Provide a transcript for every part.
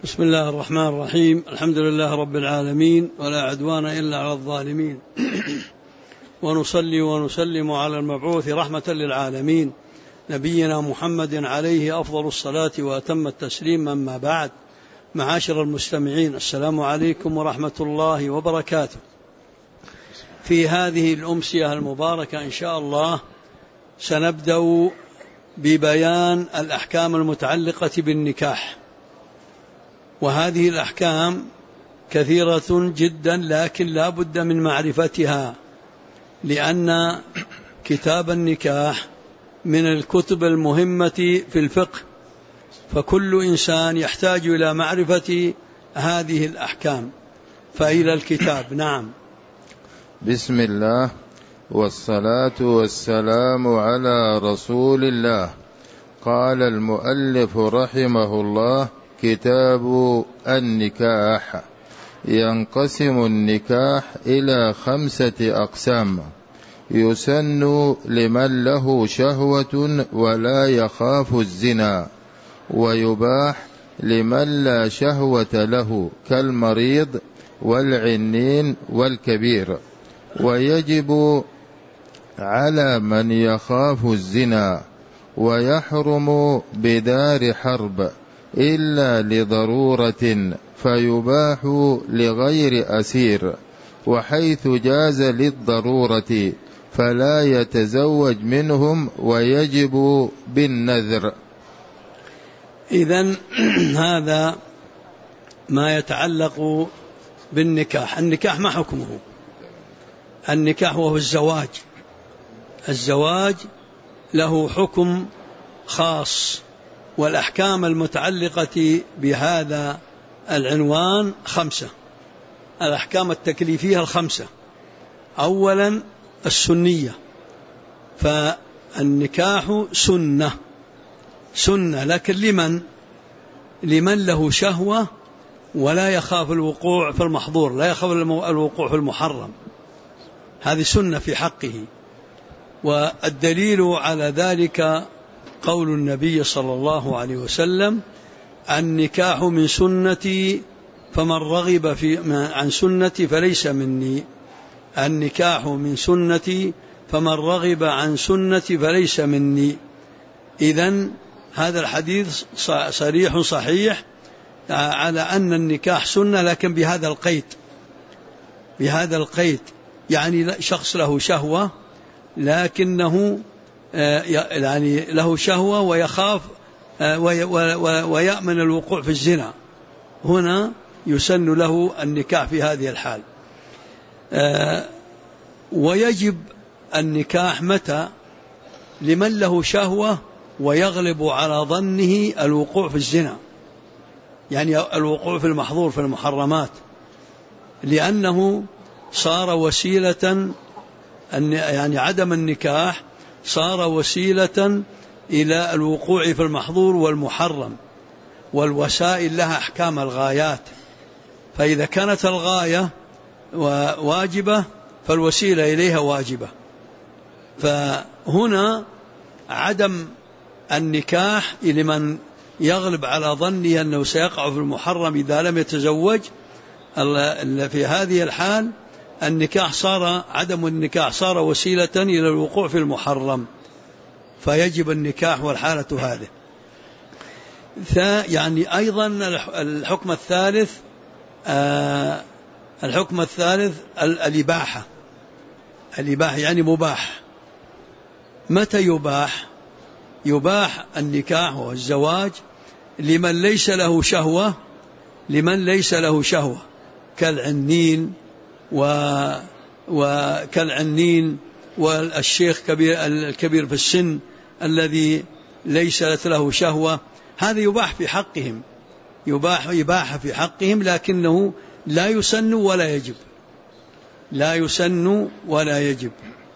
بسم الله الرحمن الرحيم. الحمد لله رب العالمين، ولا عدوان إلا على الظالمين، ونصلي ونسلم على المبعوث رحمة للعالمين نبينا محمد عليه أفضل الصلاة وأتم التسليم. أما بعد، معاشر المستمعين، السلام عليكم ورحمة الله وبركاته. في هذه الأمسية المباركة إن شاء الله سنبدأ ببيان الأحكام المتعلقة بالنكاح، وهذه الأحكام كثيرة جدا، لكن لا بد من معرفتها، لأن كتاب النكاح من الكتب المهمة في الفقه، فكل إنسان يحتاج إلى معرفة هذه الأحكام. فإلى الكتاب. نعم. بسم الله والصلاة والسلام على رسول الله. قال المؤلف رحمه الله: كتاب النكاح. ينقسم النكاح إلى 5 أقسام: يسن لمن له شهوة ولا يخاف الزنا، ويباح لمن لا شهوة له كالمريض والعنين والكبير، ويجب على من يخاف الزنا، ويحرم بدار حرب إلا لضرورة، فيباح لغير أسير، وحيث جاز للضرورة فلا يتزوج منهم، ويجب بالنذر. إذن هذا ما يتعلق بالنكاح. النكاح ما حكمه؟ النكاح وهو الزواج. الزواج له حكم خاص، والأحكام المتعلقة بهذا العنوان 5. الأحكام التكليفية 5. أولا السنية، فالنكاح سنة، لكن لمن له شهوة ولا يخاف الوقوع في المحظور، لا يخاف الوقوع في المحرم، هذه سنة في حقه. والدليل على ذلك قول النبي صلى الله عليه وسلم: النكاح من سنتي فمن رغب عن سنتي فليس مني. النكاح من سنتي فمن رغب عن سنتي فليس مني. إذن هذا الحديث صريح صحيح على أن النكاح سنة، لكن بهذا القيد، يعني شخص له شهوة، لكنه يعني له شهوة ويخاف ويأمن الوقوع في الزنا، هنا يسن له النكاح في هذه الحال. ويجب النكاح متى؟ لمن له شهوة ويغلب على ظنه الوقوع في الزنا، يعني الوقوع في المحظور في المحرمات، لأنه صار وسيلة، يعني عدم النكاح صار وسيلة إلى الوقوع في المحظور والمحرم، والوسائل لها أحكام الغايات، فإذا كانت الغاية واجبة فالوسيلة إليها واجبة. فهنا عدم النكاح لمن يغلب على ظنه أنه سيقع في المحرم إذا لم يتزوج، في هذه الحال عدم النكاح صار وسيلة إلى الوقوع في المحرم، فيجب النكاح والحالة هذه. يعني أيضا الحكم الثالث الإباحة. يعني مباح. متى يباح؟ يباح النكاح والزواج لمن ليس له شهوة كالعنين والشيخ الكبير في السن الذي ليست له شهوة، هذا يباح في حقهم، إباحة في حقهم، لكنه لا يسن ولا يجب.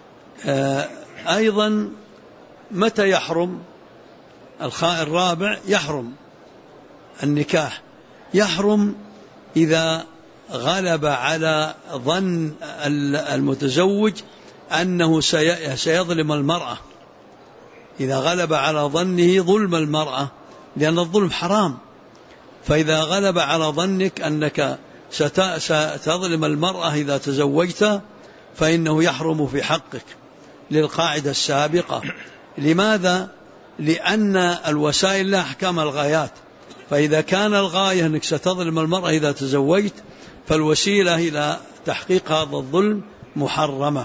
أيضا متى يحرم؟ الرابع يحرم النكاح، يحرم إذا غلب على ظن المتزوج أنه سيظلم المرأة، إذا غلب على ظنه ظلم المرأة، لأن الظلم حرام، فإذا غلب على ظنك أنك ستظلم المرأة إذا تزوجت فإنه يحرم في حقك للقاعدة السابقة. لماذا؟ لأن الوسائل لها أحكام الغايات، فإذا كان الغاية أنك ستظلم المرأة إذا تزوجت فالوسيلة إلى تحقيق هذا الظلم محرمة.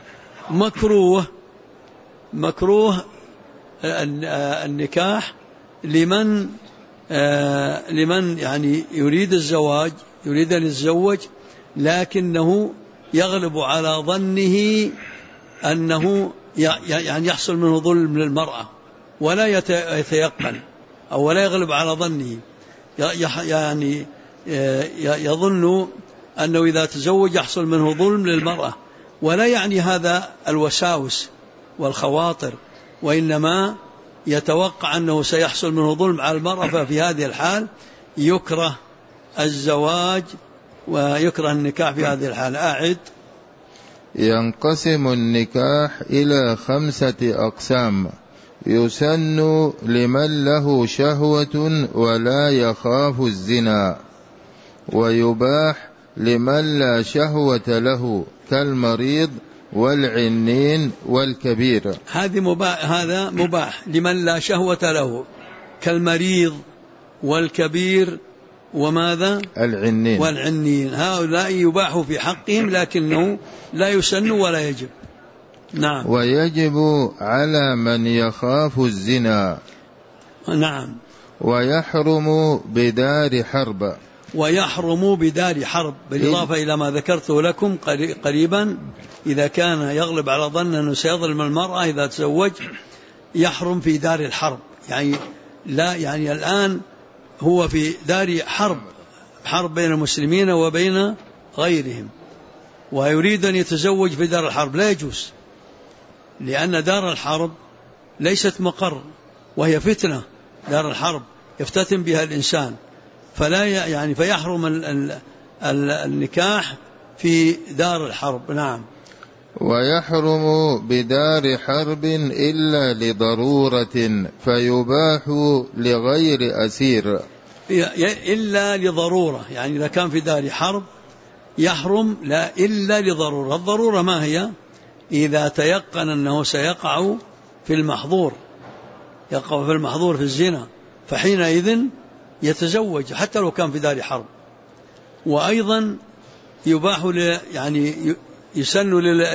مكروه النكاح لمن يعني يريد الزواج، يريد أن يتزوج لكنه يغلب على ظنه أنه يعني يحصل منه ظلم للمرأة ولا يتيقن أو ولا يغلب على ظنه، يعني يظن أنه إذا تزوج يحصل منه ظلم للمرأة، ولا يعني هذا الوساوس والخواطر، وإنما يتوقع أنه سيحصل منه ظلم على المرأة، ففي هذه الحال يكره الزواج ويكره النكاح في هذه الحال. أعد. ينقسم النكاح إلى 5 أقسام: يسن لمن له شهوة ولا يخاف الزنا، ويباح لمن لا شهوة له كالمريض والعنين والكبير. هذا مباح لمن لا شهوة له كالمريض والكبير وماذا؟ العنين والعنين، هؤلاء يباح في حقهم لكنه لا يسن ولا يجب. نعم. ويجب على من يخاف الزنا. نعم. ويحرم بدار حرب. ويحرم بدار حرب بالإضافة إلى ما ذكرته لكم قريبا، إذا كان يغلب على ظن أنه سيظلم المرأة إذا تزوج يحرم في دار الحرب، يعني لا يعني الآن هو في دار حرب بين المسلمين وبين غيرهم، ويريد أن يتزوج في دار الحرب، لا يجوز، لأن دار الحرب ليست مقر وهي فتنة. دار الحرب يفتتن بها الإنسان، فلا يعني فيحرم النكاح في دار الحرب. نعم. ويحرم بدار حرب إلا لضرورة فيباح لغير أسير. إلا لضرورة، يعني إذا كان في دار حرب يحرم لا إلا لضرورة. الضرورة ما هي؟ إذا تيقن أنه سيقع في المحظور، يقع في المحظور في الزنا، فحينئذ يتزوج حتى لو كان في دار حرب. وأيضا يباح يعني يسن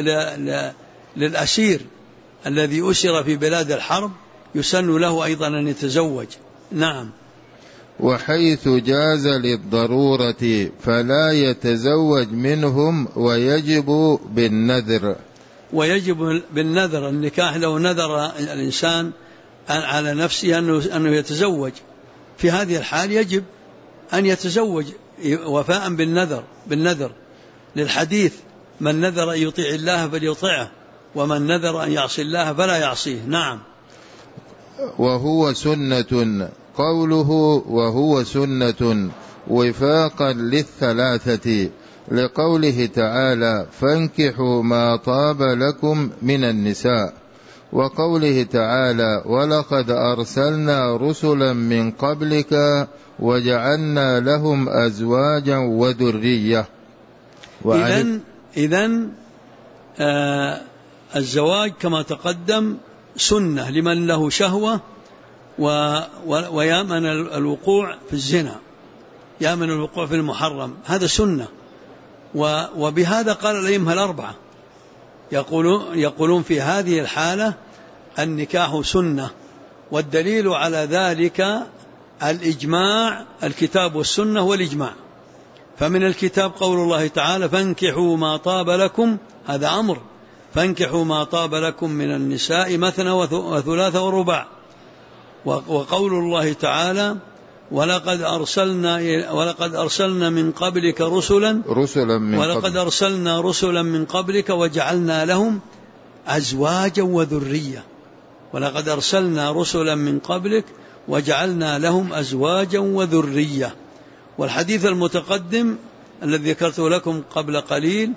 للأسير الذي أسر في بلاد الحرب يسن له أيضا أن يتزوج. نعم. وحيث جاز للضرورة فلا يتزوج منهم ويجب بالنذر. ويجب بالنذر النكاح، لو نذر الإنسان على نفسه أنه يتزوج، في هذه الحال يجب أن يتزوج وفاء بالنذر للحديث: من نذر أن يطيع الله فليطيعه، ومن نذر أن يعصي الله فلا يعصيه. نعم. وهو سنة. قوله وهو سنة وفاقا للثلاثة، لقوله تعالى: فانكحوا ما طاب لكم من النساء، وقوله تعالى: ولقد أرسلنا رسلا من قبلك وجعلنا لهم أزواجا وذرية. إذن الزواج كما تقدم سنة لمن له شهوة ويامن الوقوع في الزنا، يامن الوقوع في المحرم، هذا سنة. وبهذا قال الأئمة الأربعة، يقولون في هذه الحالة النكاح سنة، والدليل على ذلك الإجماع، الكتاب والسنة والإجماع. فمن الكتاب قول الله تعالى: فانكحوا ما طاب لكم، هذا أمر، فانكحوا ما طاب لكم من النساء مثنى وثلاث ورباع. وقول الله تعالى: ولقد أرسلنا من قبلك رسلا من قبلك وجعلنا لهم أزواجا وذرية. ولقد أرسلنا رسلا من قبلك وجعلنا لهم أزواجا وذرية. والحديث المتقدم الذي ذكرته لكم قبل قليل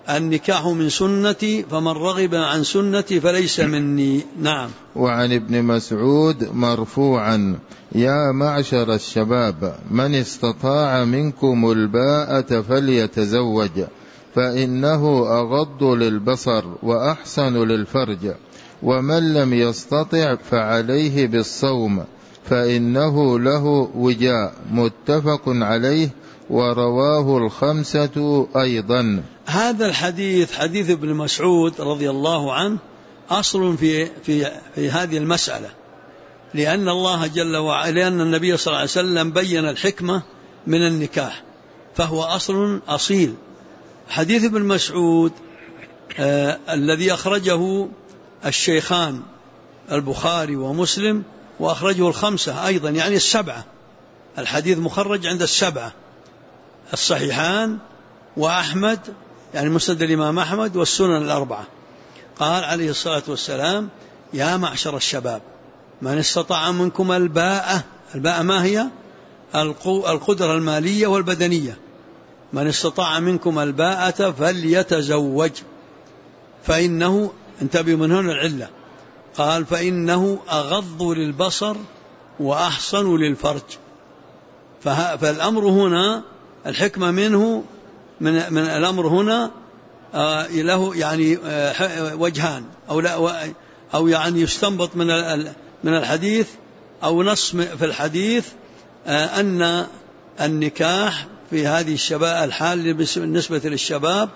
النكاح من سنتي فمن رغب عن سنتي فليس مني. نعم. وعن ابن مسعود مرفوعا: يا معشر الشباب من استطاع منكم الباءة فليتزوج فإنه أغض للبصر وأحسن للفرج، ومن لم يستطع فعليه بالصوم فإنه له وجاء. متفق عليه ورواه الخمسة أيضا. هذا الحديث حديث ابن مسعود رضي الله عنه أصل في هذه المسألة، لأن الله جل وعلا، لأن النبي صلى الله عليه وسلم بين الحكمة من النكاح، فهو أصل أصيل. حديث ابن مسعود الذي أخرجه الشيخان البخاري ومسلم، وأخرجه الخمسة أيضا، يعني السبعة. الحديث مخرج عند السبعة، الصحيحان وأحمد، يعني مسند الإمام أحمد، والسنن الأربعة. قال عليه الصلاة والسلام: يا معشر الشباب من استطاع منكم الباءة. الباءة ما هي؟ القدرة المالية والبدنية. من استطاع منكم الباءة فليتزوج فإنه، انتبهوا من هنا العلة، قال فإنه أغض للبصر وأحصن للفرج. فالأمر هنا الحكمة منه، من الأمر هنا له يعني وجهان، أو يعني يستنبط من الحديث، أو نص في الحديث، أن النكاح في هذه الشباب الحال بالنسبة للشباب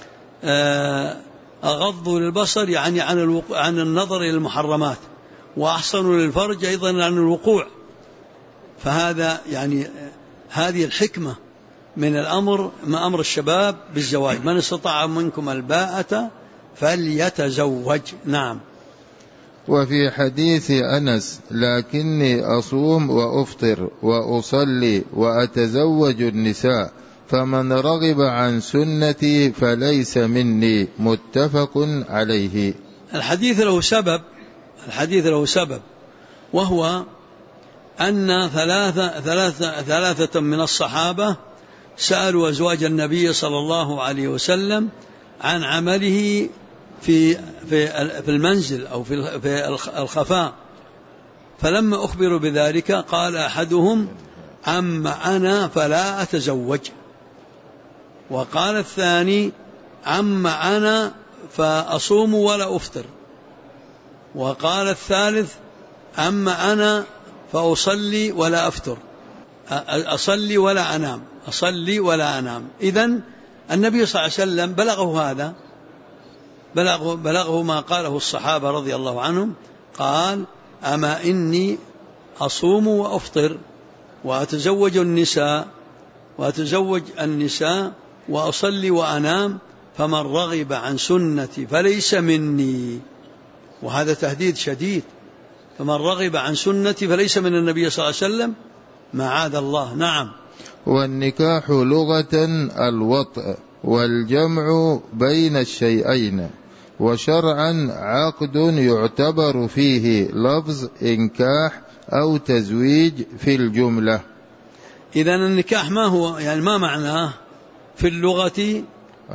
أغض للبصر، يعني عن النظر إلى المحرمات، وأحصن للفرج أيضا عن الوقوع. فهذا يعني هذه الحكمة من الأمر، ما أمر الشباب بالزواج. من استطاع منكم الباءة فليتزوج. نعم. وفي حديث أنس: لكني أصوم وأفطر وأصلي وأتزوج النساء فمن رغب عن سنتي فليس مني. متفق عليه. الحديث له سبب، وهو أن ثلاثة من الصحابة سألوا أزواج النبي صلى الله عليه وسلم عن عمله في المنزل أو في الخفاء، فلما أخبروا بذلك قال أحدهم: أما أنا فلا أتزوج. وقال الثاني: أما أنا فأصوم ولا أفطر. وقال الثالث: أما أنا فأصلي ولا أفطر، أصلي ولا أنام. إذن النبي صلى الله عليه وسلم بلغه هذا، بلغه ما قاله الصحابة رضي الله عنهم، قال: أما إني أصوم وأفطر وأتزوج النساء وأصلي وأنام، فمن رغب عن سنتي فليس مني. وهذا تهديد شديد، فمن رغب عن سنتي فليس من النبي صلى الله عليه وسلم، معاذ الله. نعم. والنكاح لغة الوطء والجمع بين الشيئين، وشرعا عقد يعتبر فيه لفظ إنكاح أو تزويج في الجملة. إذن النكاح ما هو، يعني ما معناه في اللغة؟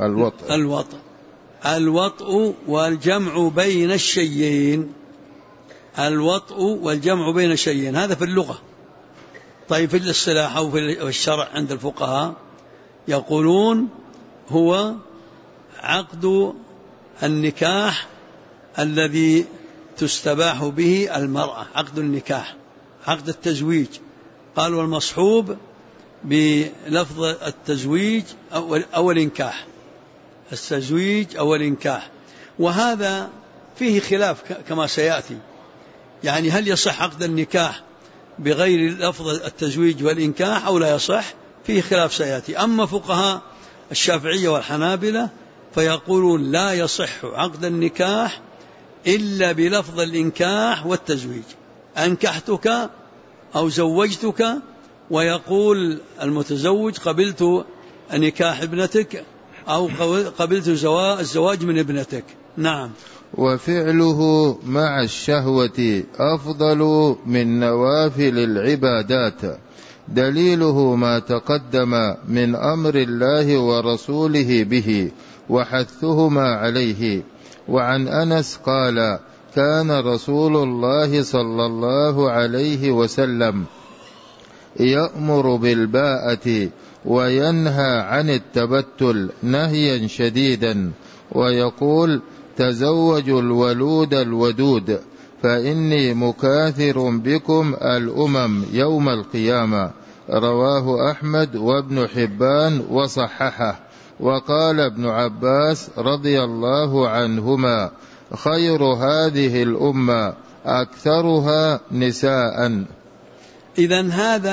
الوطء والجمع بين الشيئين. الوطء والجمع بين الشيئين، هذا في اللغة. طيب في الاصطلاح أو في الشرع عند الفقهاء يقولون هو عقد النكاح الذي تستباح به المرأة، عقد النكاح، عقد التزويج. قالوا المصحوب بلفظ التزويج أو الإنكاح، التزويج أو الإنكاح. وهذا فيه خلاف كما سيأتي، يعني هل يصح عقد النكاح بغير لفظ التزويج والإنكاح أو لا يصح؟ فيه خلاف سيأتي. أما فقهاء الشافعية والحنابلة فيقولون لا يصح عقد النكاح إلا بلفظ الإنكاح والتزويج، أنكحتك أو زوجتك، ويقول المتزوج قبلت نكاح ابنتك أو قبلت الزواج من ابنتك. نعم. وفعله مع الشهوة أفضل من نوافل العبادات، دليله ما تقدم من أمر الله ورسوله به، وحثهما عليه. وعن أنس قال: كان رسول الله صلى الله عليه وسلم يأمر بالباءة وينهى عن التبتل نهيا شديدا، ويقول: تزوجوا الولود الودود فإني مكاثر بكم الأمم يوم القيامة. رواه أحمد وابن حبان وصححه. وقال ابن عباس رضي الله عنهما: خير هذه الأمة أكثرها نساء. إذن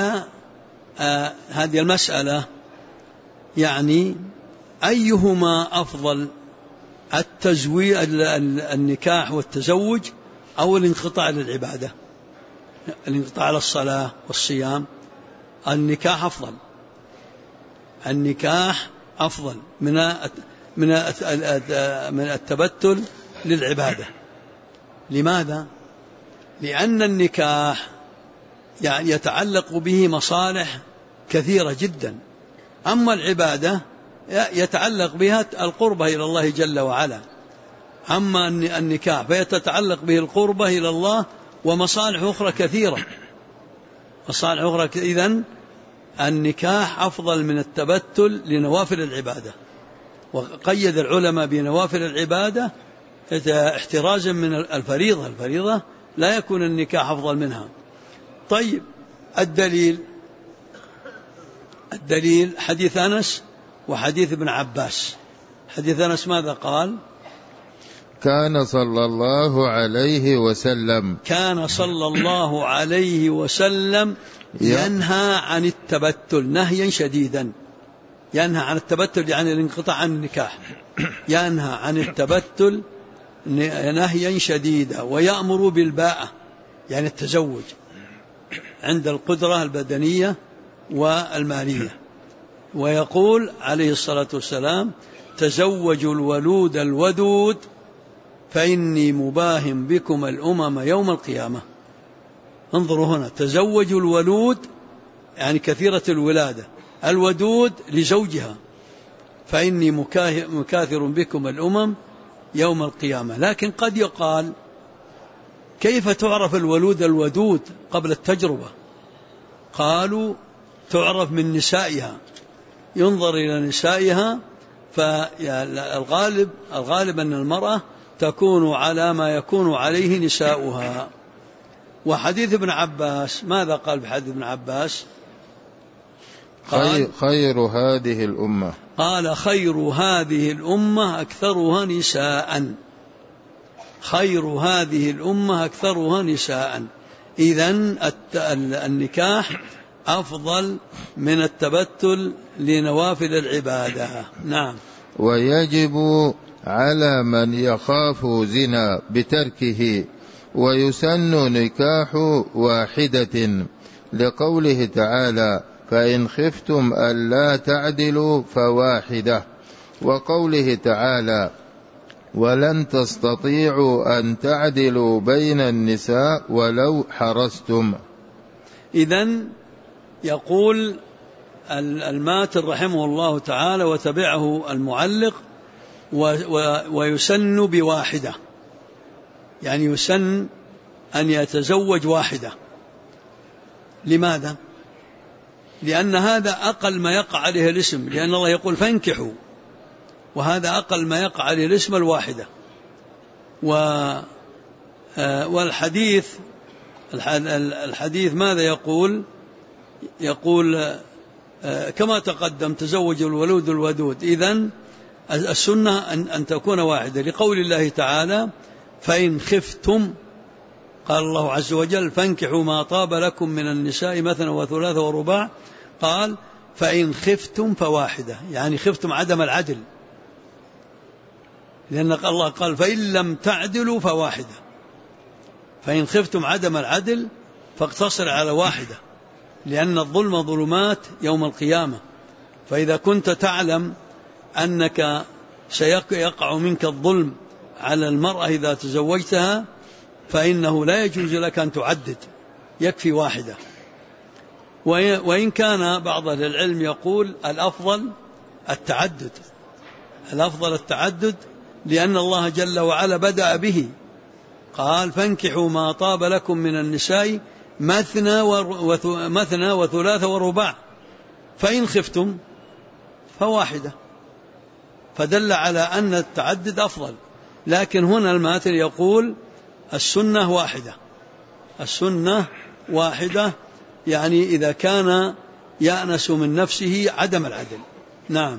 هذه المسألة يعني أيهما أفضل، النكاح والتزوج أو الانقطاع للعبادة، الانقطاع للصلاة والصيام؟ النكاح أفضل، النكاح أفضل من التبتل للعبادة. لماذا؟ لأن النكاح يعني يتعلق به مصالح كثيرة جدا، أما العبادة يتعلق بها القربة إلى الله جل وعلا. أما النكاح فيتعلق به القربة إلى الله ومصالح أخرى كثيرة، مصالح أخرى. إذن النكاح أفضل من التبتل لنوافل العبادة، وقيد العلماء بنوافل العبادة احترازا من الفريضة. الفريضة لا يكون النكاح أفضل منها. طيب، الدليل حديث أنس وحديث ابن عباس. حديث أنس ماذا قال؟ كان صلى الله عليه وسلم ينهى عن التبتل نهيا شديدا. ينهى عن التبتل يعني الانقطاع عن النكاح، ينهى عن التبتل نهيا شديدا، ويأمر بالباءة يعني التزوج عند القدرة البدنية والمالية. ويقول عليه الصلاة والسلام: تزوجوا الولود الودود فإني مباهم بكم الأمم يوم القيامة. انظروا هنا، تزوجوا الولود يعني كثيرة الولادة، الودود لزوجها، فإني مكاثر بكم الأمم يوم القيامة. لكن قد يقال: كيف تعرف الولود الودود قبل التجربة؟ قالوا: تعرف من نسائها، ينظر إلى نسائها، فالغالب أن المرأة تكون على ما يكون عليه نساؤها. وحديث ابن عباس ماذا قال في حديث ابن عباس؟ قال: خير هذه الأمة، قال: خير هذه الأمة أكثرها نساء. خير هذه الأمة أكثرها نساء. إذن النكاح أفضل من التبتل لنوافل العبادة. نعم. ويجب على من يخاف زنا بتركه، ويسن نكاح واحدة، لقوله تعالى: فإن خفتم ألا تعدلوا فواحدة، وقوله تعالى: ولن تستطيعوا أن تعدلوا بين النساء ولو حرصتم. إذن يقول الماتن رحمه الله تعالى وتبعه المعلق: ويسن بواحدة، يعني يسن أن يتزوج واحدة. لماذا؟ لأن هذا أقل ما يقع عليه الاسم، لأن الله يقول: فانكحوا، وهذا أقل ما يقع عليه الاسم الواحدة. والحديث ماذا يقول؟ يقول كما تقدم: تزوج الولود الودود. إذن السنة أن تكون واحدة، لقول الله تعالى: فإن خفتم، قال الله عز وجل: فانكحوا ما طاب لكم من النساء مثنى وثلاث ورباع. قال: فإن خفتم فواحدة، يعني خفتم عدم العدل، لأن الله قال: فإن لم تعدلوا فواحدة. فإن خفتم عدم العدل فاقتصر على واحدة، لأن الظلم ظلمات يوم القيامة. فإذا كنت تعلم أنك سيقع منك الظلم على المرأة إذا تزوجتها، فإنه لا يجوز لك أن تعدد، يكفي واحدة. وإن كان بعض أهل العلم يقول الأفضل التعدد، الأفضل التعدد، لأن الله جل وعلا بدأ به، قال فانكحوا ما طاب لكم من النساء مثنى وثلاث ورباع فإن خفتم فواحدة، فدل على أن التعدد أفضل. لكن هنا الماتن يقول السنة واحدة، السنة واحدة، يعني إذا كان يأنس من نفسه عدم العدل. نعم.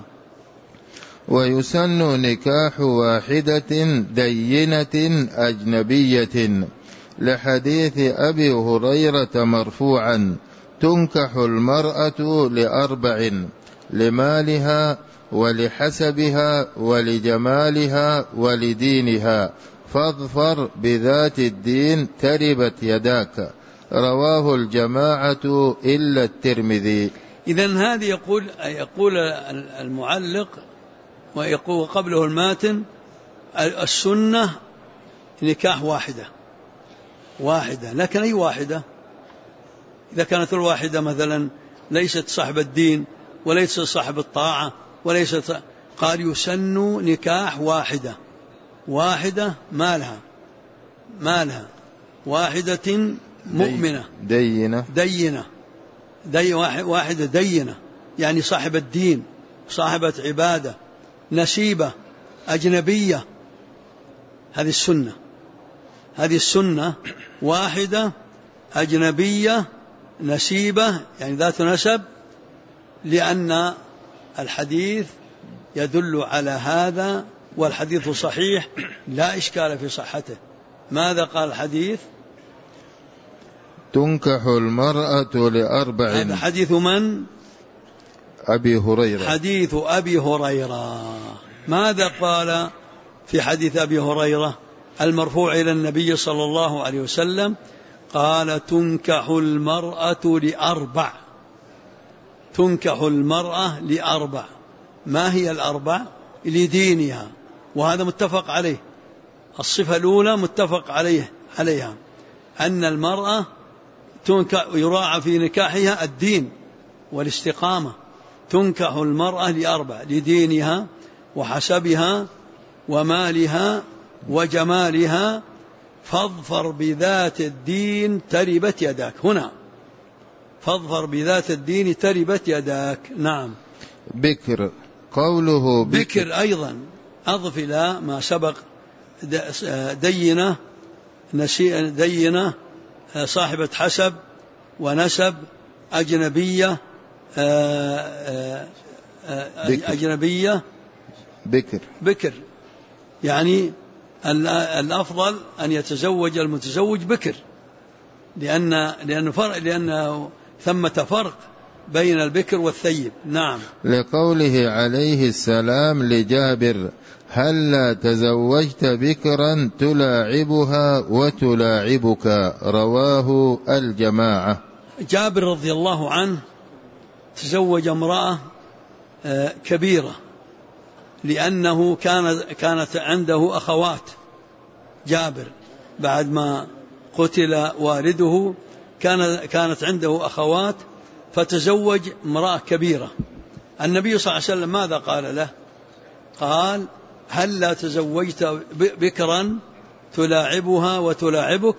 ويسن نكاح واحدة دينة أجنبية، لحديث أبي هريرة مرفوعا: تنكح المرأة لأربع: لمالها ولحسبها ولجمالها ولدينها، فاظفر بذات الدين تربت يداك. رواه الجماعة إلا الترمذي. إذن هذه يقول المعلق ويقول قبله الماتن السنة نكاح واحدة، لكن أي واحدة؟ إذا كانت الواحدة مثلا ليست صاحب الدين وليست صاحب الطاعة وليست، قال يسن نكاح واحدة مالها واحدة مؤمنة واحدة دينة، يعني صاحب الدين، صاحبة عبادة، نسيبة، أجنبية. هذه السنة واحدة أجنبية نسيبة، يعني ذات نسب، لأن الحديث يدل على هذا، والحديث صحيح لا إشكال في صحته. ماذا قال الحديث؟ تنكح المرأة لأربع. هذا حديث من؟ أبي هريرة. حديث أبي هريرة. ماذا قال في حديث أبي هريرة المرفوع إلى النبي صلى الله عليه وسلم؟ قال تنكح المرأة لأربع. تنكح المرأة لأربع. ما هي الأربع؟ لدينها، وهذا متفق عليه. الصفة الأولى متفق عليها أن المرأة يراعى في نكاحها الدين والاستقامة. تنكح المرأة لأربع: لدينها وحسبها ومالها وجمالها، فاظفر بذات الدين تربت يداك. هنا فاظفر بذات الدين تربت يداك. نعم. بكر، قوله بكر أيضا أضف إلى ما سبق دينة صاحبة حسب ونسب، أجنبية أجنبية بكر، يعني الأفضل أن يتزوج المتزوج بكر، لأن ثمة فرق بين البكر والثيب. نعم. لقوله عليه السلام لجابر: هلا تزوجت بكرا تلاعبها وتلاعبك. رواه الجماعة. جابر رضي الله عنه تزوج امرأة كبيرة، لأنه كانت عنده أخوات. جابر بعد ما قتل والده كانت عنده أخوات، فتزوج امرأة كبيرة. النبي صلى الله عليه وسلم ماذا قال له؟ قال: هل لا تزوجت بكرا تلاعبها وتلاعبك؟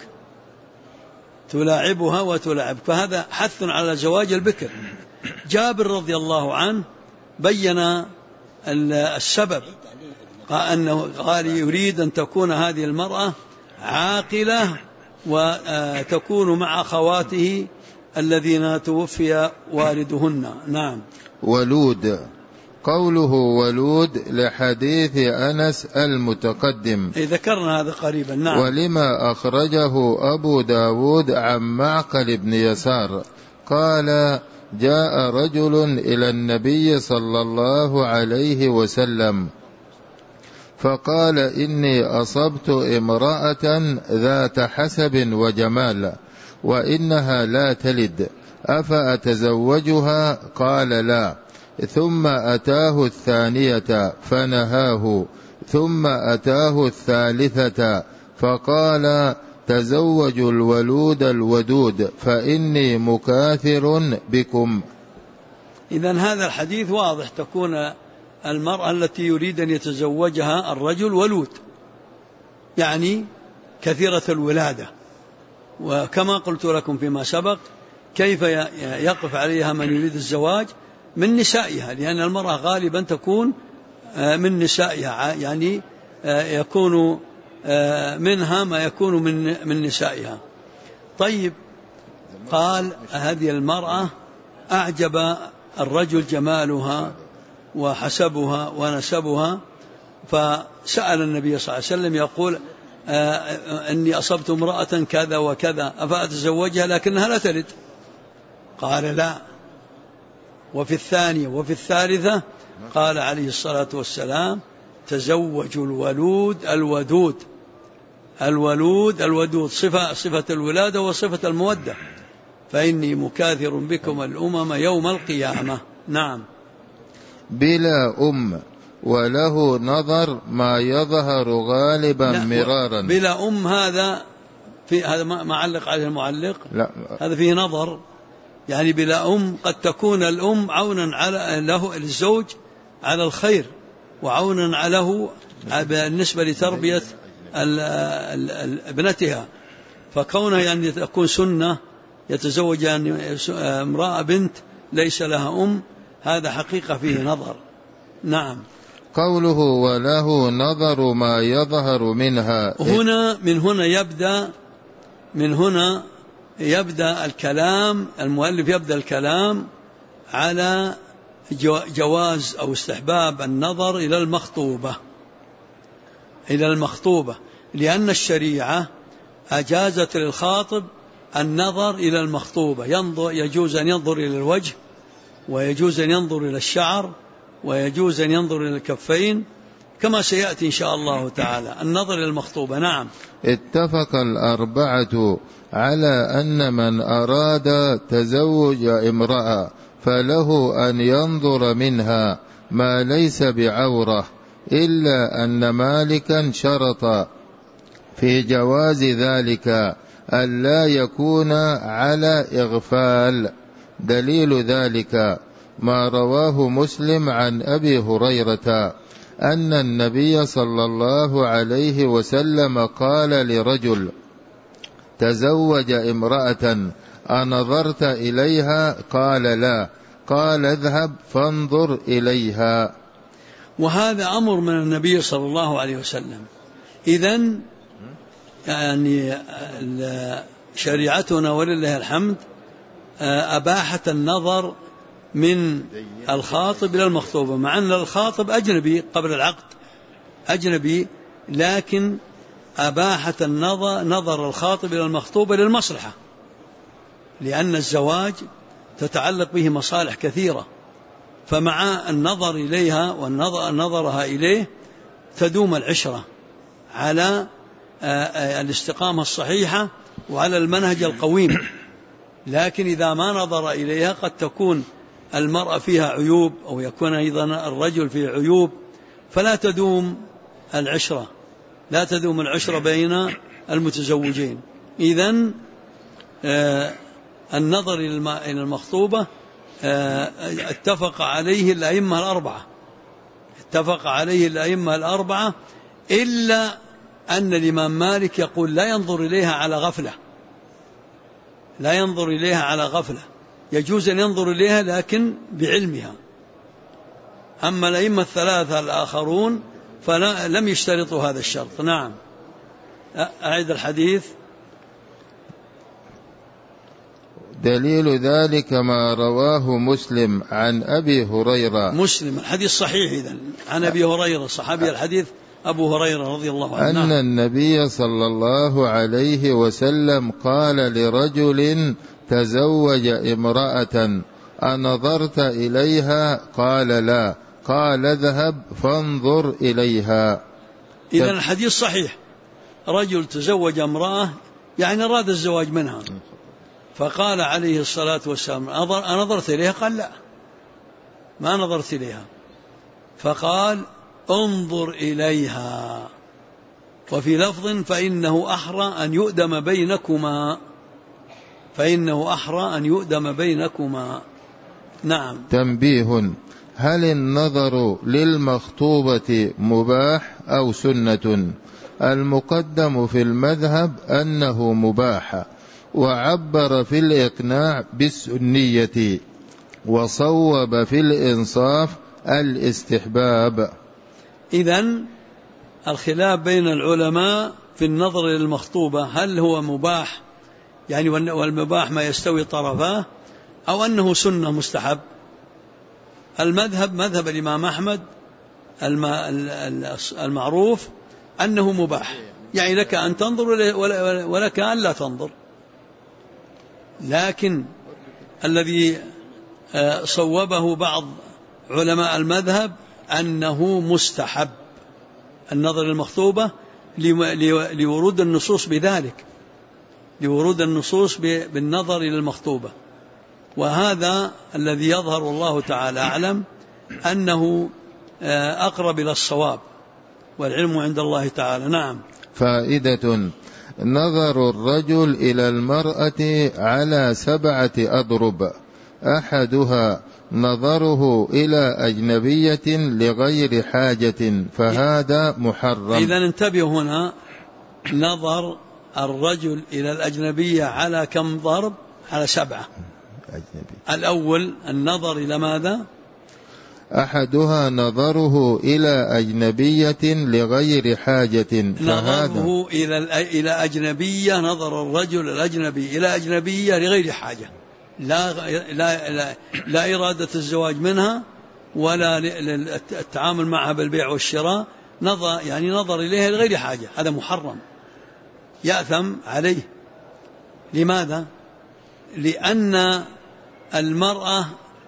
فهذا حث على زواج البكر. جابر رضي الله عنه بين السبب، قال يريد أن تكون هذه المرأة عاقلة وتكون مع أخواته الذين توفي والدهن. نعم. ولود، قوله ولود لحديث أنس المتقدم، ذكرنا هذا قريبا. نعم. ولما أخرجه أبو داود عن معقل بن يسار قال: جاء رجل إلى النبي صلى الله عليه وسلم فقال: إني أصبت امرأة ذات حسب وجمال وإنها لا تلد، أفأتزوجها؟ قال: لا. ثم أتاه الثانية فنهاه، ثم أتاه الثالثة فقال: تزوجوا الولود الودود فإني مكاثر بكم. إذن هذا الحديث واضح، تكون المرأة التي يريد أن يتزوجها الرجل ولود، يعني كثيرة الولادة. وكما قلت لكم فيما سبق كيف يقف عليها من يريد الزواج من نسائها، لأن المرأة غالبا تكون من نسائها، يعني يكون منها ما يكون من نسائها. طيب، قال هذه المرأة أعجب الرجل جمالها وحسبها ونسبها، فسأل النبي صلى الله عليه وسلم يقول أني أصبت امرأة كذا وكذا أفأتزوجها لكنها لا تلد؟ قال لا. وفي الثانية وفي الثالثة قال عليه الصلاة والسلام تزوجوا الولود الودود. الولود الودود صفة الولادة وصفة المودة، فإني مكاثر بكم الأمم يوم القيامة. نعم. بلا وله نظر ما يظهر غالبا مرارا. بلا هذا ما علق عليه المعلق، لا. هذا فيه نظر، يعني بلا قد تكون الأم عونا له للزوج على الخير، وعونا له بالنسبة لتربية ابنتها، فكونها يعني تكون سنة يتزوج امرأة بنت ليس لها هذا حقيقة فيه نظر. نعم. قوله وله نظر ما يظهر منها، من هنا يبدأ الكلام، المؤلف يبدأ الكلام على جواز أو استحباب النظر إلى المخطوبة، لأن الشريعة أجازت للخاطب النظر إلى المخطوبة، يجوز أن ينظر إلى الوجه، ويجوز أن ينظر إلى الشعر، ويجوز أن ينظر إلى الكفين، كما سيأتي إن شاء الله تعالى النظر إلى المخطوبة. نعم. اتفق الأربعة على أن من أراد تزوج امرأة فله أن ينظر منها ما ليس بعورة، إلا أن مالكا شرط في جواز ذلك ألا يكون على إغفال. دليل ذلك ما رواه مسلم عن أبي هريرة أن النبي صلى الله عليه وسلم قال لرجل تزوج امرأة أنظرت إليها؟ قال لا. قال اذهب فانظر إليها. وهذا أمر من النبي صلى الله عليه وسلم. إذن يعني شريعتنا ولله الحمد أباحت النظر من الخاطب إلى المخطوبة، مع أن الخاطب أجنبي قبل العقد، أجنبي، لكن أباحت نظر الخاطب إلى المخطوبة للمصلحة، لأن الزواج تتعلق به مصالح كثيرة، فمع النظر إليها ونظرها إليه تدوم العشرة على الاستقامة الصحيحة وعلى المنهج القويم. لكن إذا ما نظر إليها قد تكون المرأة فيها عيوب، أو يكون أيضا الرجل فيه عيوب، فلا تدوم العشرة بين المتزوجين. إذن النظر إلى المخطوبة اتفق عليه الأئمة الأربعة، إلا أن الإمام مالك يقول لا ينظر إليها على غفلة، يجوز أن ينظر إليها لكن بعلمها. أما الأئمة الثلاثة الآخرون فلم يشترطوا هذا الشرط. نعم. أعيد الحديث. دليل ذلك ما رواه مسلم عن أبي هريرة. مسلم الحديث صحيح إذن عن أبي هريرة، صحابي الحديث أبو هريرة رضي الله عنه، أن النبي صلى الله عليه وسلم قال لرجل تزوج امرأة أنظرت إليها؟ قال لا. قال اذهب فانظر إليها. إذن الحديث صحيح، رجل تزوج امرأة يعني أراد الزواج منها، فقال عليه الصلاة والسلام أنظرت إليها؟ قال لا، ما نظرت إليها. فقال انظر إليها. وفي لفظ فإنه أحرى أن يؤدم بينكما. نعم. تنبيه: هل النظر للمخطوبة مباح أو سنة؟ المقدم في المذهب أنه مباح، وعبر في الإقناع بالسنية، وصوب في الإنصاف الاستحباب. إذن الخلاف بين العلماء في النظر للمخطوبة، هل هو مباح يعني والمباح ما يستوي طرفاه، أو أنه سنة مستحب؟ المذهب مذهب الإمام أحمد المعروف أنه مباح، يعني لك أن تنظر ولك أن لا تنظر. لكن الذي صوبه بعض علماء المذهب أنه مستحب النظر للمخطوبة لورود النصوص بذلك، لورود النصوص بالنظر إلى المخطوبة. وهذا الذي يظهر والله تعالى أعلم أنه أقرب إلى الصواب، والعلم عند الله تعالى. نعم. فائدة: نظر الرجل إلى المرأة على 7 أضرب، أحدها نظره إلى أجنبية لغير حاجة، فهذا محرم. إذن انتبهوا هنا، نظر الرجل إلى الأجنبية على كم ضرب؟ على 7. الأول النظر إلى ماذا؟ أحدها نظره إلى أجنبية لغير حاجة، نظره إلى أجنبية، نظر الرجل الأجنبي إلى أجنبية لغير حاجة، لا إرادة الزواج منها ولا التعامل معها بالبيع والشراء، نظر إليها لغير حاجة، هذا محرم، يأثم عليه. لماذا؟ لأن المرأة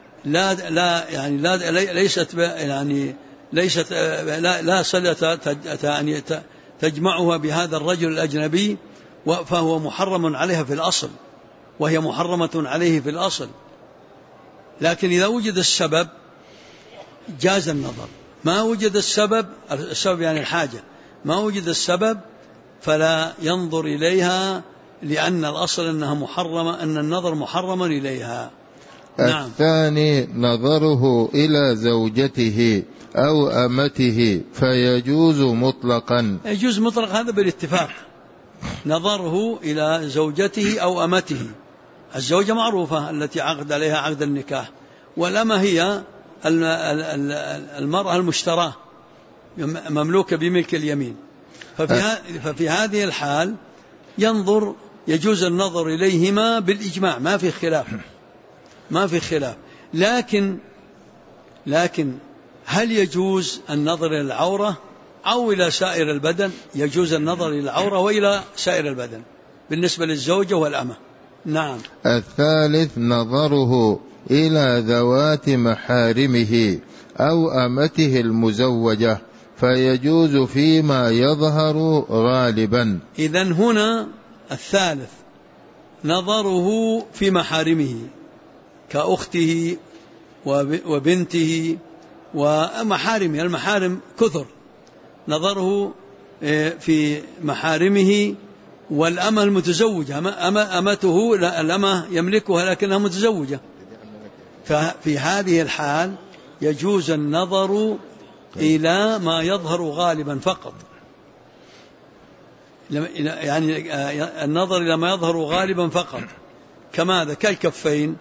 لا صلة يعني تجمعها بهذا الرجل الأجنبي، فهو محرم عليها في الأصل، وهي محرمة عليه في الأصل. لكن إذا وجد السبب جاز النظر، ما وجد السبب يعني الحاجة، ما وجد السبب فلا ينظر إليها، لأن الأصل أنها محرمة، أن النظر محرم إليها. نعم. الثاني نظره إلى زوجته أو أمته، فيجوز مطلقا. يجوز مطلق، هذا بالاتفاق. نظره إلى زوجته أو أمته، الزوجة معروفة التي عقد عليها عقد النكاح، والأمة هي المرأة المشتراه مملوكة بملك اليمين. ففي هذه الحال يجوز النظر إليهما بالإجماع، ما في خلاف. لكن هل يجوز النظر إلى العورة أو إلى سائر البدن؟ يجوز النظر إلى العورة وإلى سائر البدن بالنسبة للزوجة والأمة. نعم. الثالث نظره إلى ذوات محارمه أو أمته المزوجة، فيجوز فيما يظهر غالبا. إذن هنا الثالث نظره في محارمه كأخته وبنته ومحارمه، المحارم كثر، نظره في محارمه. والأمة المتزوجة، أمته الأمة يملكها لكنها متزوجة، ففي هذه الحال يجوز النظر إلى ما يظهر غالبا فقط، يعني النظر إلى ما يظهر غالبا فقط، كماذا؟ كالكفين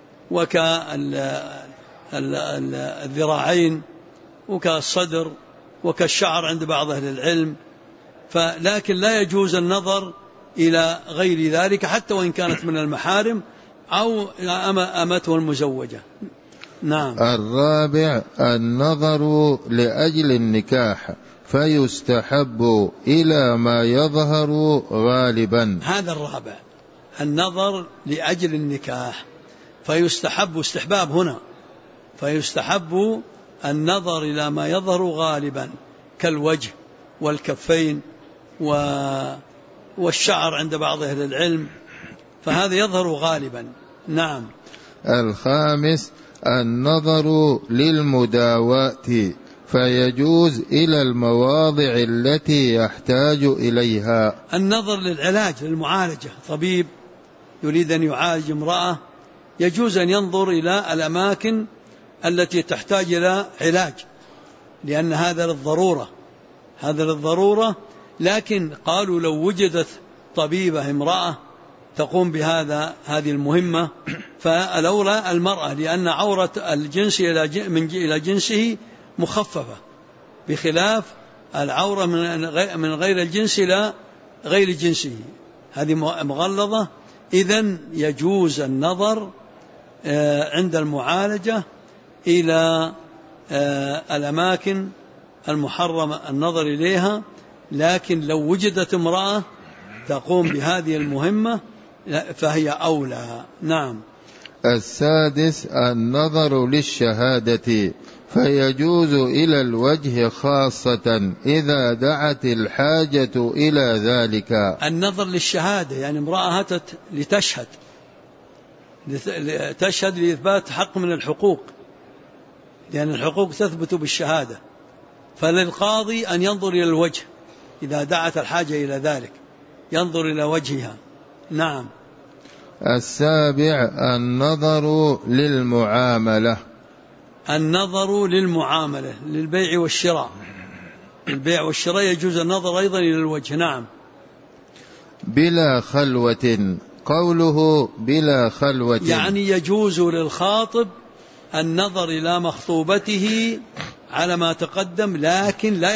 وكالذراعين وكالصدر وكالشعر عند بعض أهل العلم. لكن لا يجوز النظر إلى غير ذلك حتى وإن كانت من المحارم أو أمته المزوجة. نعم. الرابع النظر لأجل النكاح، فيستحب إلى ما يظهر غالبا. هذا الرابع، النظر لأجل النكاح، فيستحب استحباب هنا، فيستحب النظر إلى ما يظهر غالبا كالوجه والكفين والشعر عند بعض أهل العلم، فهذا يظهر غالبا. نعم. الخامس النظر للمداواة، فيجوز إلى المواضع التي يحتاج إليها. النظر للعلاج، للمعالجة، طبيب يريد أن يعالج امرأة، يجوز أن ينظر إلى الأماكن التي تحتاج إلى علاج، لأن هذا للضرورة. لكن قالوا لو وجدت طبيبة امرأة تقوم هذه المهمة فالأولى المرأة، لأن عورة الجنس إلى جنسه مخففة، بخلاف العورة من غير الجنس إلى غير جنسه هذه مغلظة. إذن يجوز النظر عند المعالجة إلى الأماكن المحرم النظر إليها، لكن لو وجدت امرأة تقوم بهذه المهمة فهي أولى. نعم. السادس النظر للشهادة، فيجوز إلى الوجه خاصة إذا دعت الحاجة إلى ذلك. النظر للشهادة يعني امرأة أتت تشهد لإثبات حق من الحقوق، لأن الحقوق تثبت بالشهادة، فللقاضي أن ينظر إلى الوجه إذا دعت الحاجة إلى ذلك، ينظر إلى وجهها. نعم. السابع النظر للمعاملة. النظر للمعاملة للبيع والشراء، البيع والشراء يجوز النظر أيضا إلى الوجه. نعم. بلا خلوة، قوله بلا خلوة يعني يجوز للخاطب النظر إلى مخطوبته على ما تقدم، لكن لا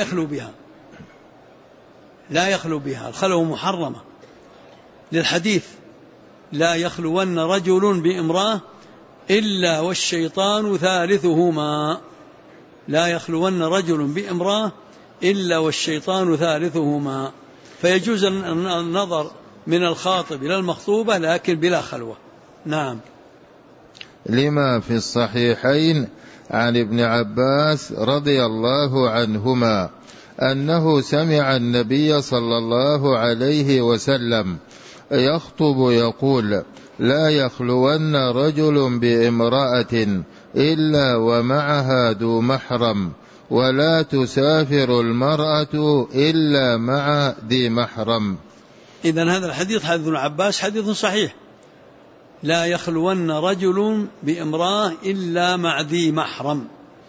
يخلو بها، الخلوة محرمة للحديث لا يخلون رجل بامرأة إلا والشيطان ثالثهما، لا يخلون رجل بامرأة إلا والشيطان ثالثهما، فيجوز النظر من الخاطب إلى المخطوبة لكن بلا خلوة. نعم. لما في الصحيحين عن ابن عباس رضي الله عنهما أنه سمع النبي صلى الله عليه وسلم يخطب يقول: لا يخلون رجل بامرأة إلا ومعها ذو محرم، ولا تسافر المرأة إلا مع ذي محرم. إذن هذا الحديث حديث ابن عباس حديث صحيح، لا يخلون رجل بامرأة إلا مع ذي محرم،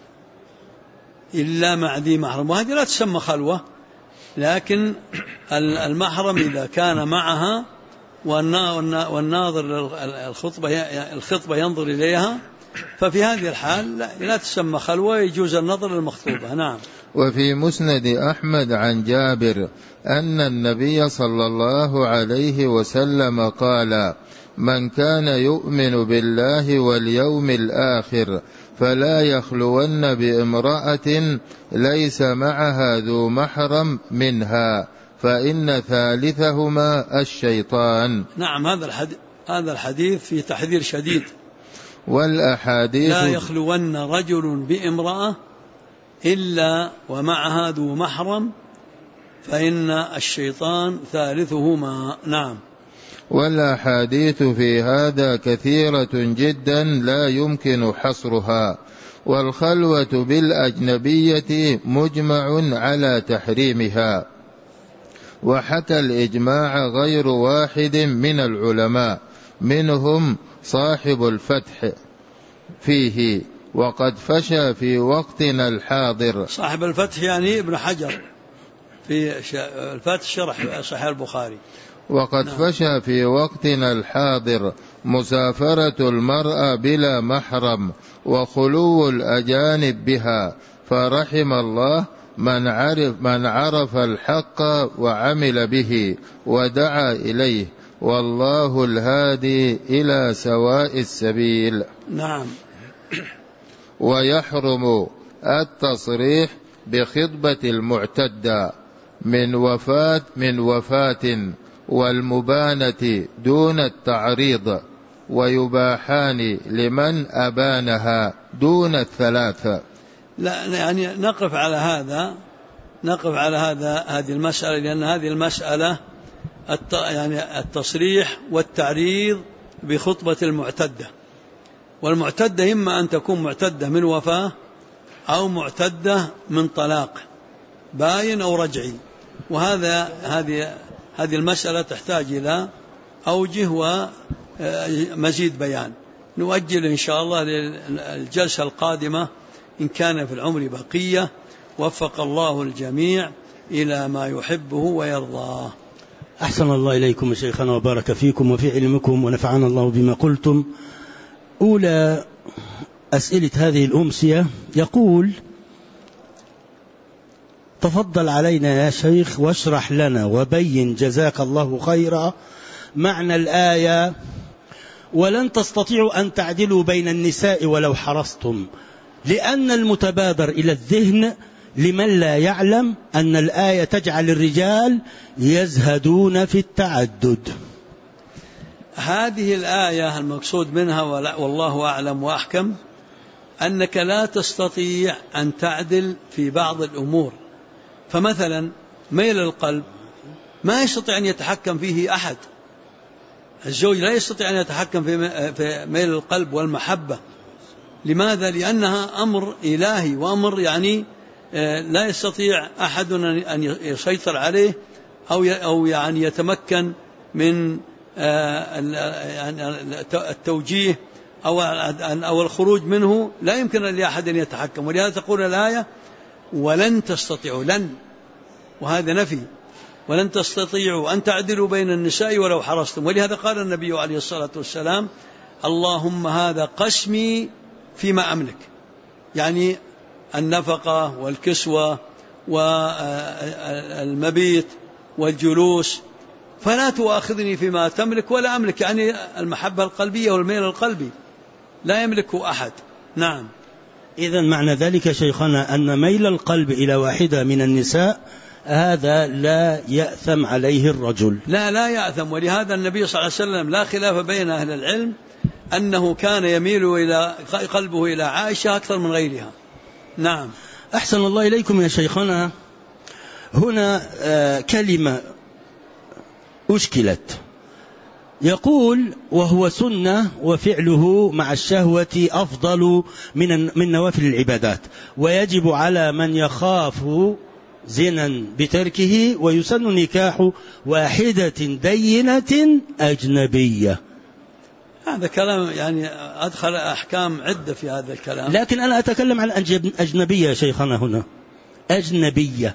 وهذه لا تسمى خلوة، لكن المحرم إذا كان معها والناظر الخطبة ينظر إليها، ففي هذه الحال لا تسمى خلوة، يجوز النظر للمخطوبة. نعم. وفي مسند أحمد عن جابر أن النبي صلى الله عليه وسلم قال: من كان يؤمن بالله واليوم الآخر فلا يخلون بامرأة ليس معها ذو محرم منها، فإن ثالثهما الشيطان. نعم. هذا الحديث في تحذير شديد. والأحاديث: لا يخلون رجل بامرأة إلا ومعها ذو محرم فإن الشيطان ثالثهما. نعم. والأحاديث في هذا كثيرة جدا لا يمكن حصرها، والخلوة بالأجنبية مجمع على تحريمها، وحكى الإجماع غير واحد من العلماء، منهم صاحب الفتح فيه، وقد فشى في وقتنا الحاضر. صاحب الفتح يعني ابن حجر في الفتح شرح صحيح البخاري. وقد فشى في وقتنا الحاضر مسافرة المرأة بلا محرم وخلو الأجانب بها، فرحم الله من عرف الحق وعمل به ودعا إليه، والله الهادي إلى سواء السبيل. نعم. ويحرم التصريح بخطبة المعتدى من وفاة والمبانة دون التعريض، ويباحان لمن أبانها دون الثلاثة. لا يعني نقف على هذه المسألة، لأن هذه المسألة يعني التصريح والتعريض بخطبة المعتدة، والمعتدة إما أن تكون معتدة من وفاة أو معتدة من طلاق باين أو رجعي، هذه المسألة تحتاج إلى أوجه ومزيد بيان. نؤجل إن شاء الله للجلسة القادمة إن كان في العمر بقية. وفق الله الجميع إلى ما يحبه ويرضاه. أحسن الله إليكم شيخنا وبارك فيكم وفي علمكم ونفعنا الله بما قلتم. أولى أسئلة هذه الأمسية يقول: تفضل علينا يا شيخ واشرح لنا وبين جزاك الله خيرا معنى الآية: ولن تستطيعوا أن تعدلوا بين النساء ولو حرصتم، لأن المتبادر إلى الذهن لمن لا يعلم أن الآية تجعل الرجال يزهدون في التعدد. هذه الآية المقصود منها والله أعلم وأحكم أنك لا تستطيع أن تعدل في بعض الأمور. فمثلا ميل القلب ما يستطيع أن يتحكم فيه أحد، الزوج لا يستطيع أن يتحكم في ميل القلب والمحبة. لماذا؟ لأنها أمر إلهي وأمر يعني لا يستطيع أحد أن يسيطر عليه أو يعني يتمكن من التوجيه أو الخروج منه، لا يمكن لأحد أن يتحكم. ولهذا تقول الآية: ولن تستطيعوا، لن، وهذا نفي، ولن تستطيعوا أن تعدلوا بين النساء ولو حرصتم. ولهذا قال النبي عليه الصلاة والسلام: اللهم هذا قسمي فيما أملك، يعني النفقة والكسوة والمبيت والجلوس، فلا تؤاخذني فيما تملك ولا أملك، يعني المحبة القلبية والميل القلبي لا يملكه أحد. نعم. إذن معنى ذلك شيخنا أن ميل القلب إلى واحدة من النساء هذا لا يأثم عليه الرجل؟ لا يأثم. ولهذا النبي صلى الله عليه وسلم لا خلاف بين أهل العلم أنه كان يميل إلى قلبه إلى عائشة أكثر من غيرها. نعم. أحسن الله إليكم يا شيخنا. هنا كلمة أشكلت، يقول: وهو سنة وفعله مع الشهوة أفضل من نوافل العبادات، ويجب على من يخاف زنا بتركه، ويسن نكاح واحدة دينة أجنبية. هذا كلام يعني أدخل أحكام عدة في هذا الكلام، لكن أنا أتكلم عن أجنبية شيخنا. هنا أجنبية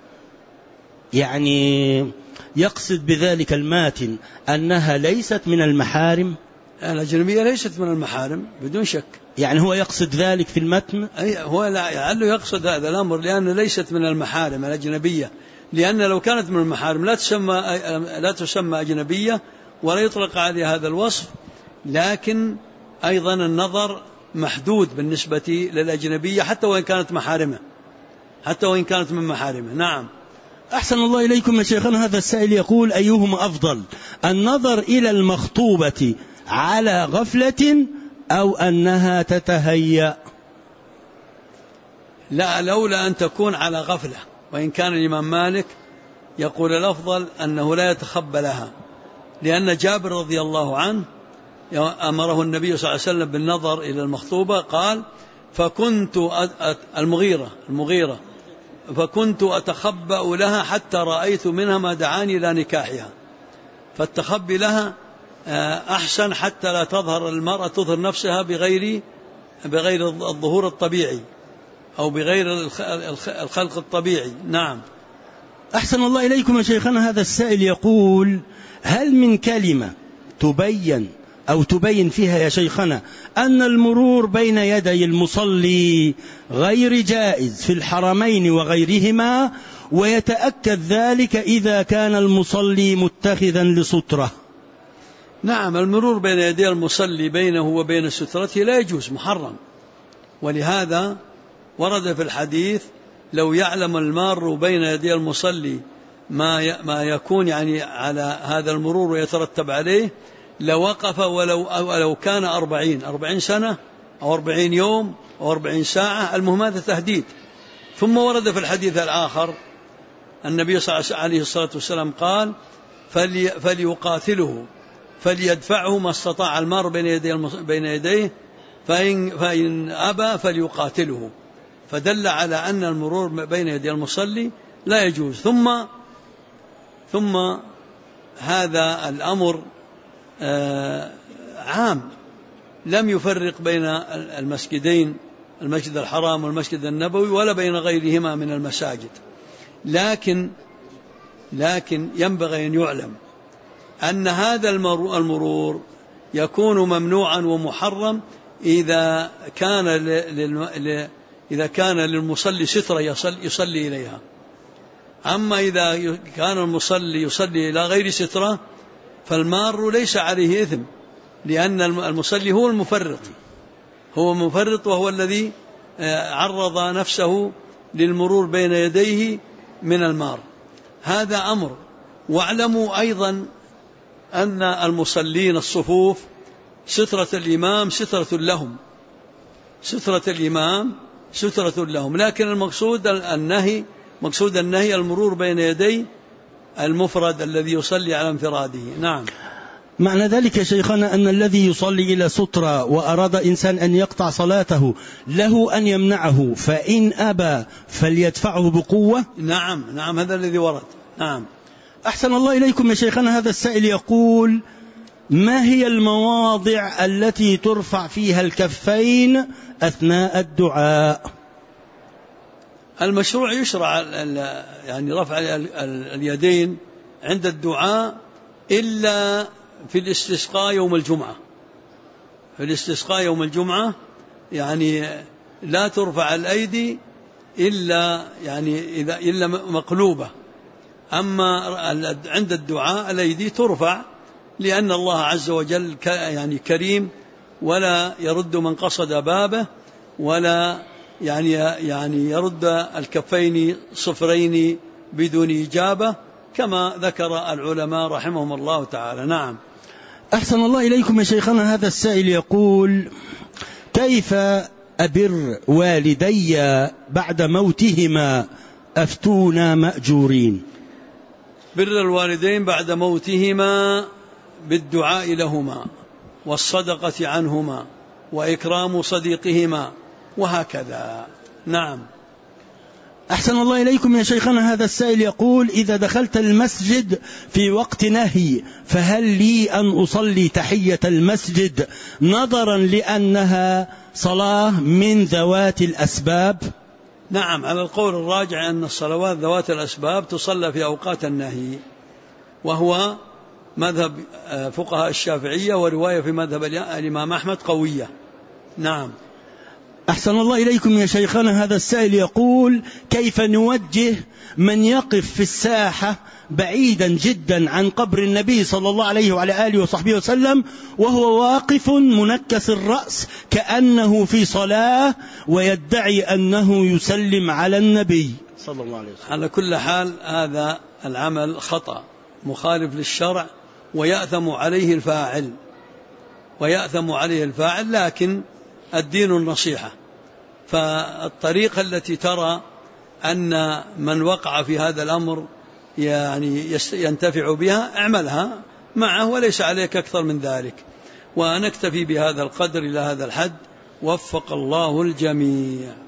يعني يقصد بذلك الماتن أنها ليست من المحارم. الأجنبية ليست من المحارم بدون شك، يعني هو يقصد ذلك في المتن. هو لعله يقصد هذا الأمر، لأن ليست من المحارم الأجنبية، لأن لو كانت من المحارم لا تسمى أجنبية ولا يطلق عليها هذا الوصف. لكن أيضا النظر محدود بالنسبة للأجنبية حتى وإن كانت محارمة، حتى وإن كانت من محارمه. نعم. أحسن الله إليكم يا شيخنا. هذا السائل يقول: أيهما أفضل، النظر إلى المخطوبة على غفلة أو أنها تتهيأ؟ لا، لولا أن تكون على غفلة. وإن كان الإمام مالك يقول الأفضل أنه لا يتخبى لها، لأن جابر رضي الله عنه أمره النبي صلى الله عليه وسلم بالنظر إلى المخطوبة، قال: فكنت المغيرة فكنت أتخبأ لها حتى رأيت منها ما دعاني إلى نكاحها. فالتخبي لها أحسن حتى لا تظهر المرأة تظهر نفسها بغير الظهور الطبيعي أو بغير الخلق الطبيعي. نعم. أحسن الله إليكم يا شيخنا. هذا السائل يقول: هل من كلمة تبين فيها يا شيخنا أن المرور بين يدي المصلي غير جائز في الحرمين وغيرهما، ويتأكد ذلك إذا كان المصلي متخذا لسترة؟ نعم، المرور بين يدي المصلي بينه وبين سترته لا يجوز، محرم. ولهذا ورد في الحديث: لو يعلم المار بين يدي المصلي ما يكون يعني على هذا المرور ويترتب عليه لوقف ولو كان 40 سنة أو 40 يوم أو 40 ساعة. المهم هذا تهديد. ثم ورد في الحديث الآخر النبي صلى الله عليه الصلاة والسلام قال: فليقاتله فليدفعه ما استطاع المار بين يديه فإن أبى فليقاتله. فدل على أن المرور بين يدي المصلي لا يجوز. ثم هذا الأمر عام، لم يفرق بين المسجدين، المسجد الحرام والمسجد النبوي، ولا بين غيرهما من المساجد، لكن ينبغي أن يعلم أن هذا المرور يكون ممنوعا ومحرم إذا كان للمصلي سترة يصلي إليها. أما إذا كان المصلي يصلي إلى غير سترة فالمار ليس عليه إثم، لأن المصلي هو المفرط وهو الذي عرض نفسه للمرور بين يديه من المار. هذا أمر. واعلموا أيضا أن المصلين الصفوف سترة الإمام سترة لهم، لكن مقصود النهي المرور بين يدي المفرد الذي يصلي على انفراده. نعم. معنى ذلك يا شيخنا أن الذي يصلي إلى سترة وأراد إنسان أن يقطع صلاته له أن يمنعه، فإن أبى فليدفعه بقوة. نعم هذا الذي ورد. نعم. أحسن الله إليكم يا شيخنا. هذا السائل يقول: ما هي المواضع التي ترفع فيها الكفين أثناء الدعاء؟ المشروع يشرع يعني رفع اليدين عند الدعاء إلا في الاستسقاء يوم الجمعة، يعني لا ترفع الأيدي إلا مقلوبة. أما عند الدعاء الأيدي ترفع، لأن الله عز وجل يعني كريم ولا يرد من قصد بابه، ولا يعني يرد الكفين صفرين بدون إجابة، كما ذكر العلماء رحمهم الله تعالى. نعم. أحسن الله إليكم يا شيخنا. هذا السائل يقول: كيف أبر والدي بعد موتهما؟ أفتونا مأجورين. بر الوالدين بعد موتهما بالدعاء لهما والصدقة عنهما وإكرام صديقهما وهكذا. نعم. أحسن الله إليكم يا شيخنا. هذا السائل يقول: إذا دخلت المسجد في وقت نهي فهل لي أن أصلي تحية المسجد نظرا لأنها صلاة من ذوات الأسباب؟ نعم، على القول الراجع أن الصلوات ذوات الأسباب تصلى في أوقات النهي، وهو مذهب فقهاء الشافعية، ورواية في مذهب الإمام أحمد قوية. نعم. أحسن الله إليكم يا شيخنا. هذا السائل يقول: كيف نوجه من يقف في الساحة بعيدا جدا عن قبر النبي صلى الله عليه وعلى آله وصحبه وسلم، وهو واقف منكس الرأس كأنه في صلاة، ويدعي أنه يسلم على النبي صلى الله عليه وسلم؟ على كل حال هذا العمل خطأ مخالف للشرع، ويأثم عليه الفاعل، لكن الدين النصيحة. فالطريقة التي ترى أن من وقع في هذا الأمر يعني ينتفع بها اعملها معه، وليس عليك أكثر من ذلك. ونكتفي بهذا القدر إلى هذا الحد، وفق الله الجميع.